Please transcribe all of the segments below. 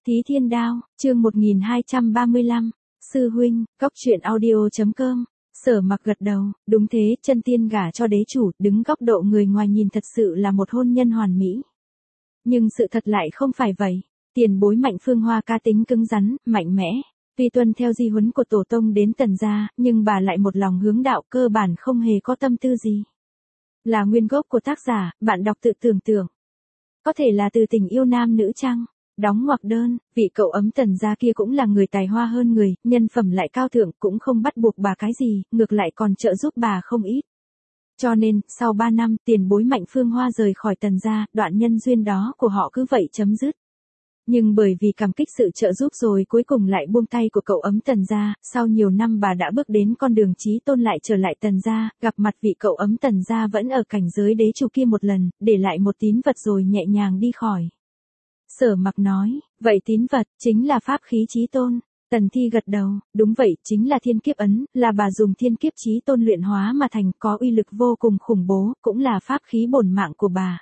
Thí Thiên Đao, chương 1235, Sư huynh, góc truyện audio.com. Sở Mặc gật đầu, đúng thế, chân tiên gả cho đế chủ, đứng góc độ người ngoài nhìn thật sự là một hôn nhân hoàn mỹ. Nhưng sự thật lại không phải vậy. Tiền bối Mạnh Phương Hoa cá tính cứng rắn, mạnh mẽ. Tuy tuân theo di huấn của tổ tông đến Tần gia, nhưng bà lại một lòng hướng đạo, cơ bản không hề có tâm tư gì. Là nguyên gốc của tác giả, bạn đọc tự tưởng tượng. Có thể là từ tình yêu nam nữ chăng? Đóng ngoặc đơn, vị cậu ấm Tần gia kia cũng là người tài hoa hơn người, nhân phẩm lại cao thượng, cũng không bắt buộc bà cái gì, ngược lại còn trợ giúp bà không ít. Cho nên, sau 3 năm, tiền bối Mạnh Phương Hoa rời khỏi Tần gia, đoạn nhân duyên đó của họ cứ vậy chấm dứt. Nhưng bởi vì cảm kích sự trợ giúp rồi cuối cùng lại buông tay của cậu ấm Tần gia, sau nhiều năm bà đã bước đến con đường chí tôn lại trở lại Tần gia, gặp mặt vị cậu ấm Tần gia vẫn ở cảnh giới đế chủ kia một lần, để lại một tín vật rồi nhẹ nhàng đi khỏi. Sở Mặc nói, vậy tín vật, chính là pháp khí chí tôn. Tần Thi gật đầu, đúng vậy, chính là thiên kiếp ấn, là bà dùng thiên kiếp chí tôn luyện hóa mà thành, có uy lực vô cùng khủng bố, cũng là pháp khí bổn mạng của bà.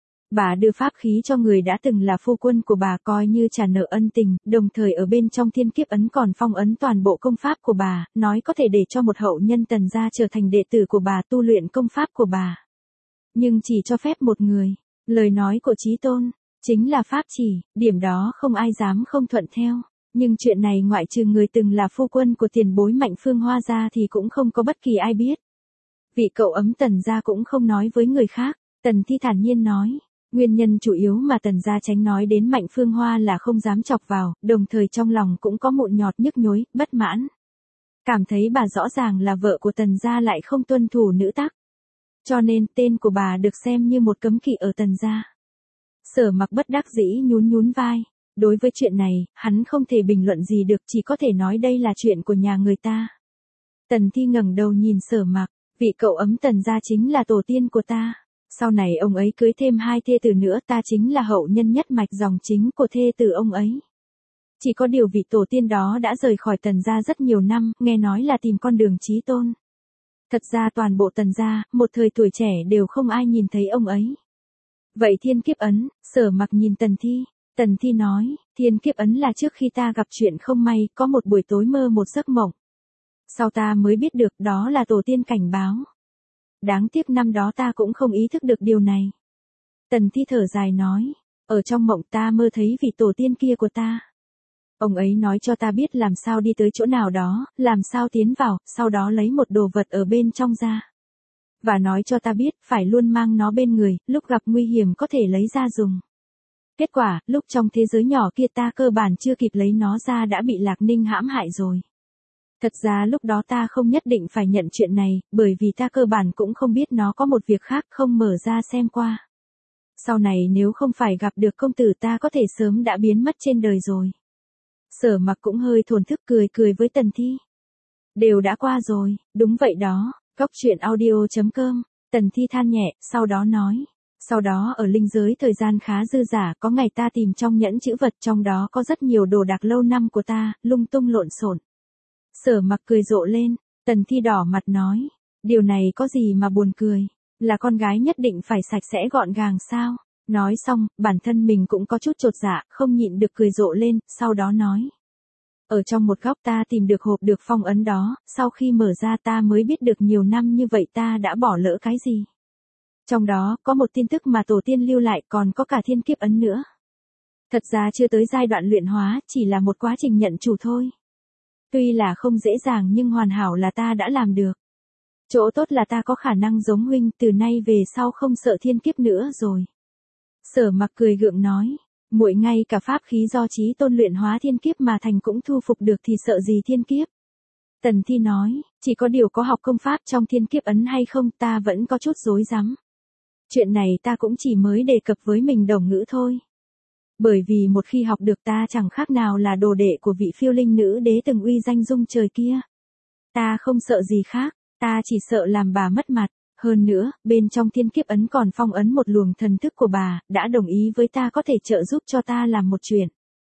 Bà đưa pháp khí cho người đã từng là phu quân của bà coi như trả nợ ân tình, đồng thời ở bên trong thiên kiếp ấn còn phong ấn toàn bộ công pháp của bà, nói có thể để cho một hậu nhân Tần gia trở thành đệ tử của bà tu luyện công pháp của bà. Nhưng chỉ cho phép một người, lời nói của chí tôn, chính là pháp chỉ, điểm đó không ai dám không thuận theo. Nhưng chuyện này ngoại trừ người từng là phu quân của tiền bối Mạnh Phương Hoa ra thì cũng không có bất kỳ ai biết. Vị cậu ấm Tần gia cũng không nói với người khác, Tần Thi thản nhiên nói. Nguyên nhân chủ yếu mà Tần gia tránh nói đến Mạnh Phương Hoa là không dám chọc vào, đồng thời trong lòng cũng có mụn nhọt nhức nhối, bất mãn. Cảm thấy bà rõ ràng là vợ của Tần gia lại không tuân thủ nữ tắc. Cho nên tên của bà được xem như một cấm kỵ ở Tần gia. Sở Mặc bất đắc dĩ nhún nhún vai. Đối với chuyện này, hắn không thể bình luận gì được, chỉ có thể nói đây là chuyện của nhà người ta. Tần Thi ngẩng đầu nhìn Sở Mặc, vị cậu ấm Tần gia chính là tổ tiên của ta. Sau này ông ấy cưới thêm 2 thê tử nữa, ta chính là hậu nhân nhất mạch dòng chính của thê tử ông ấy. Chỉ có điều vị tổ tiên đó đã rời khỏi Tần gia rất nhiều năm, nghe nói là tìm con đường chí tôn. Thật ra toàn bộ Tần gia, một thời tuổi trẻ đều không ai nhìn thấy ông ấy. Vậy thiên kiếp ấn, Sở Mặc nhìn Tần Thi. Tần Thi nói, thiên kiếp ấn là trước khi ta gặp chuyện không may, có một buổi tối mơ một giấc mộng. Sau ta mới biết được đó là tổ tiên cảnh báo. Đáng tiếc năm đó ta cũng không ý thức được điều này. Tần Thi thở dài nói, ở trong mộng ta mơ thấy vị tổ tiên kia của ta. Ông ấy nói cho ta biết làm sao đi tới chỗ nào đó, làm sao tiến vào, sau đó lấy một đồ vật ở bên trong ra. Và nói cho ta biết phải luôn mang nó bên người, lúc gặp nguy hiểm có thể lấy ra dùng. Kết quả, lúc trong thế giới nhỏ kia ta cơ bản chưa kịp lấy nó ra đã bị Lạc Ninh hãm hại rồi. Thật ra lúc đó ta không nhất định phải nhận chuyện này, bởi vì ta cơ bản cũng không biết nó có một việc khác không mở ra xem qua. Sau này nếu không phải gặp được công tử ta có thể sớm đã biến mất trên đời rồi. Sở Mặc cũng hơi thổn thức cười với Tần Thi. Đều đã qua rồi, đúng vậy đó, góc truyện audio.com, Tần Thi than nhẹ, sau đó nói. Sau đó ở linh giới thời gian khá dư dả, có ngày ta tìm trong nhẫn chữ vật, trong đó có rất nhiều đồ đạc lâu năm của ta, lung tung lộn xộn. Sở Mặc cười rộ lên, Tần Thi đỏ mặt nói, điều này có gì mà buồn cười, là con gái nhất định phải sạch sẽ gọn gàng sao? Nói xong, bản thân mình cũng có chút chột dạ, không nhịn được cười rộ lên, sau đó nói. Ở trong một góc ta tìm được hộp được phong ấn đó, sau khi mở ra ta mới biết được nhiều năm như vậy ta đã bỏ lỡ cái gì. Trong đó, có một tin tức mà tổ tiên lưu lại, còn có cả thiên kiếp ấn nữa. Thật ra chưa tới giai đoạn luyện hóa, chỉ là một quá trình nhận chủ thôi. Tuy là không dễ dàng nhưng hoàn hảo là ta đã làm được. Chỗ tốt là ta có khả năng giống huynh, từ nay về sau không sợ thiên kiếp nữa rồi. Sở Mặc cười gượng nói, muội ngay cả pháp khí do chí tôn luyện hóa thiên kiếp mà thành cũng thu phục được thì sợ gì thiên kiếp. Tần Thi nói, chỉ có điều có học công pháp trong thiên kiếp ấn hay không ta vẫn có chút rối rắm. Chuyện này ta cũng chỉ mới đề cập với mình đồng ngữ thôi. Bởi vì một khi học được ta chẳng khác nào là đồ đệ của vị phiêu linh nữ đế từng uy danh rung trời kia. Ta không sợ gì khác, ta chỉ sợ làm bà mất mặt. Hơn nữa, bên trong thiên kiếp ấn còn phong ấn một luồng thần thức của bà, đã đồng ý với ta có thể trợ giúp cho ta làm một chuyện.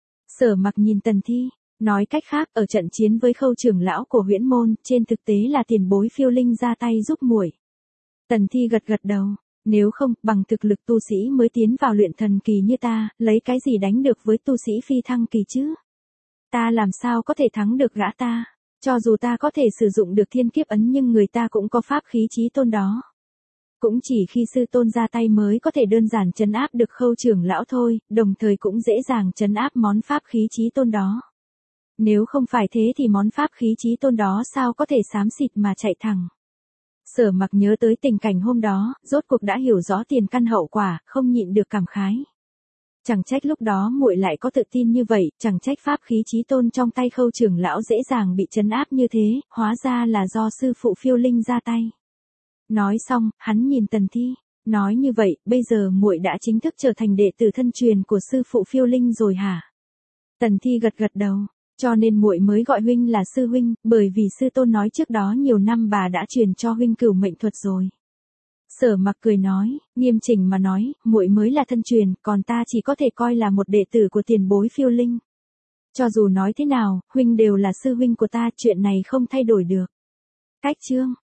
Sở Mặc nhìn Tần Thi, nói cách khác ở trận chiến với Khâu trưởng lão của Huyễn Môn, trên thực tế là tiền bối phiêu linh ra tay giúp muội. Tần Thi gật đầu. Nếu không, bằng thực lực tu sĩ mới tiến vào luyện thần kỳ như ta, lấy cái gì đánh được với tu sĩ phi thăng kỳ chứ? Ta làm sao có thể thắng được gã ta? Cho dù ta có thể sử dụng được thiên kiếp ấn nhưng người ta cũng có pháp khí chí tôn đó. Cũng chỉ khi sư tôn ra tay mới có thể đơn giản trấn áp được Khâu trưởng lão thôi, đồng thời cũng dễ dàng trấn áp món pháp khí chí tôn đó. Nếu không phải thế thì món pháp khí chí tôn đó sao có thể xám xịt mà chạy thẳng. Sở Mặc nhớ tới tình cảnh hôm đó, rốt cuộc đã hiểu rõ tiền căn hậu quả, không nhịn được cảm khái. Chẳng trách lúc đó muội lại có tự tin như vậy, chẳng trách pháp khí chí tôn trong tay Khâu trưởng lão dễ dàng bị trấn áp như thế, hóa ra là do sư phụ Phiêu Linh ra tay. Nói xong, hắn nhìn Tần Thi, nói như vậy, bây giờ muội đã chính thức trở thành đệ tử thân truyền của sư phụ Phiêu Linh rồi hả? Tần Thi gật gật đầu, cho nên muội mới gọi huynh là sư huynh, bởi vì sư tôn nói trước đó nhiều năm bà đã truyền cho huynh cửu mệnh thuật rồi. Sở Mặc cười nói, nghiêm chỉnh mà nói, muội mới là thân truyền, còn ta chỉ có thể coi là một đệ tử của tiền bối Phiêu Linh. Cho dù nói thế nào, huynh đều là sư huynh của ta, chuyện này không thay đổi được. Cách chương